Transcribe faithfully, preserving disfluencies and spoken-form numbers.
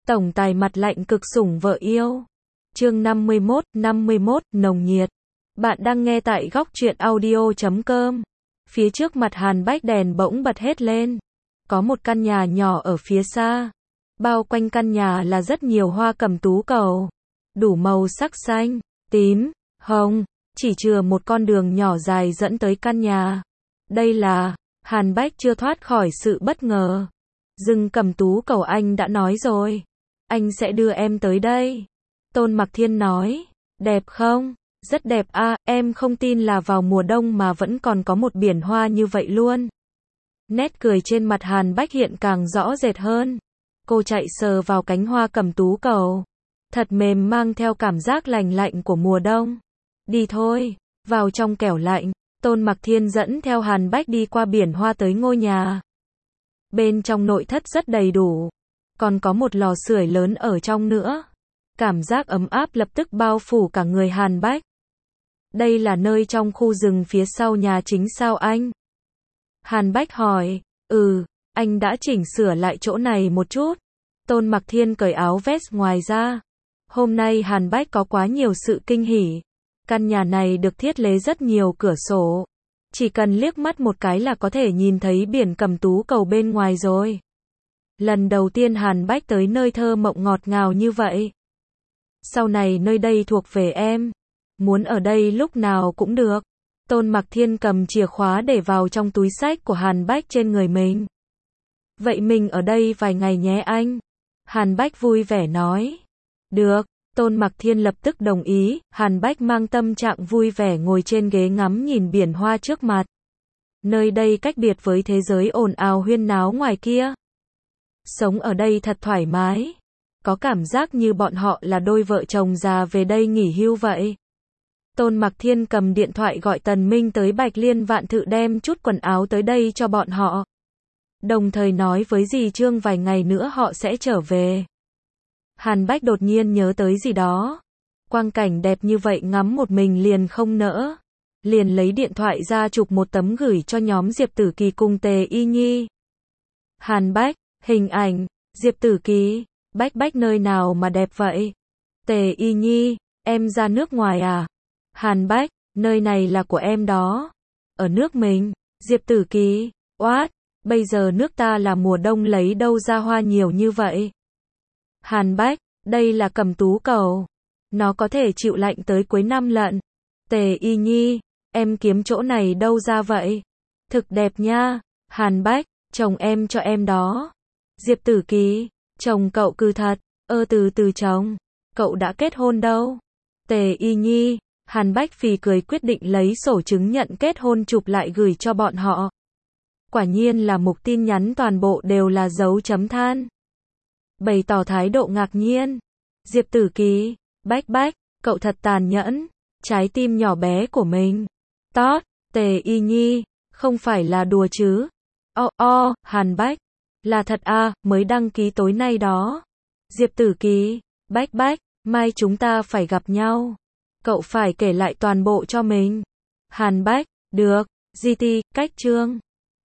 Tổng tài mặt lạnh cực sủng vợ yêu. Chương năm mươi mốt, năm mươi mốt, nồng nhiệt. Bạn đang nghe tại góc truyện audio chấm com. Phía trước mặt Hàn Bách đèn bỗng bật hết lên. Có một căn nhà nhỏ ở phía xa. Bao quanh căn nhà là rất nhiều hoa cẩm tú cầu. Đủ màu sắc xanh, tím, hồng. Chỉ chừa một con đường nhỏ dài dẫn tới căn nhà. Đây là... Hàn Bách chưa thoát khỏi sự bất ngờ. Rừng cẩm tú cầu anh đã nói rồi. Anh sẽ đưa em tới đây. Tôn Mặc Thiên nói. Đẹp không? Rất đẹp à, em không tin là vào mùa đông mà vẫn còn có một biển hoa như vậy luôn. Nét cười trên mặt Hàn Bách hiện càng rõ rệt hơn. Cô chạy sờ vào cánh hoa cẩm tú cầu. Thật mềm, mang theo cảm giác lành lạnh của mùa đông. Đi thôi, vào trong kẻo lạnh. Tôn Mặc Thiên dẫn theo Hàn Bách đi qua biển hoa tới ngôi nhà. Bên trong nội thất rất đầy đủ. Còn có một lò sưởi lớn ở trong nữa. Cảm giác ấm áp lập tức bao phủ cả người Hàn Bách. Đây là nơi trong khu rừng phía sau nhà chính sao anh? Hàn Bách hỏi. Ừ, anh đã chỉnh sửa lại chỗ này một chút. Tôn Mặc Thiên cởi áo vest ngoài ra. Hôm nay Hàn Bách có quá nhiều sự kinh hỉ. Căn nhà này được thiết kế rất nhiều cửa sổ. Chỉ cần liếc mắt một cái là có thể nhìn thấy biển cẩm tú cầu bên ngoài rồi. Lần đầu tiên Hàn Bách tới nơi thơ mộng ngọt ngào như vậy. Sau này nơi đây thuộc về em. Muốn ở đây lúc nào cũng được. Tôn Mặc Thiên cầm chìa khóa để vào trong túi xách của Hàn Bách trên người mình. Vậy mình ở đây vài ngày nhé anh. Hàn Bách vui vẻ nói. Được. Tôn Mặc Thiên lập tức đồng ý. Hàn Bách mang tâm trạng vui vẻ ngồi trên ghế ngắm nhìn biển hoa trước mặt. Nơi đây cách biệt với thế giới ồn ào huyên náo ngoài kia. Sống ở đây thật thoải mái. Có cảm giác như bọn họ là đôi vợ chồng già về đây nghỉ hưu vậy. Tôn Mặc Thiên cầm điện thoại gọi Tần Minh tới Bạch Liên Vạn Thự đem chút quần áo tới đây cho bọn họ. Đồng thời nói với dì Trương vài ngày nữa họ sẽ trở về. Hàn Bách đột nhiên nhớ tới gì đó. Quang cảnh đẹp như vậy ngắm một mình liền không nỡ. Liền lấy điện thoại ra chụp một tấm gửi cho nhóm Diệp Tử Kỳ cùng Tề Y Nhi. Hàn Bách, hình ảnh, Diệp Tử Kỳ, Bách Bách nơi nào mà đẹp vậy? Tề Y Nhi, em ra nước ngoài à? Hàn Bách, nơi này là của em đó. Ở nước mình. Diệp Tử Kỳ, what? Bây giờ nước ta là mùa đông lấy đâu ra hoa nhiều như vậy? Hàn Bách, đây là cẩm tú cầu. Nó có thể chịu lạnh tới cuối năm lận. Tề Y Nhi, em kiếm chỗ này đâu ra vậy? Thực đẹp nha. Hàn Bách, chồng em cho em đó. Diệp Tử Kỳ, chồng cậu cư thật. Ơ từ từ chồng. Cậu đã kết hôn đâu? Tề Y Nhi, Hàn Bách phì cười quyết định lấy sổ chứng nhận kết hôn chụp lại gửi cho bọn họ. Quả nhiên là mục tin nhắn toàn bộ đều là dấu chấm than. Bày tỏ thái độ ngạc nhiên. Diệp Tử Kỳ, Bách Bách, cậu thật tàn nhẫn. Trái tim nhỏ bé của mình. Tót, Tề Y Nhi, không phải là đùa chứ. O o, Hàn Bách, là thật à, mới đăng ký tối nay đó. Diệp Tử Kỳ, Bách Bách, mai chúng ta phải gặp nhau. Cậu phải kể lại toàn bộ cho mình. Hàn Bách, được, giê tê, cách chương.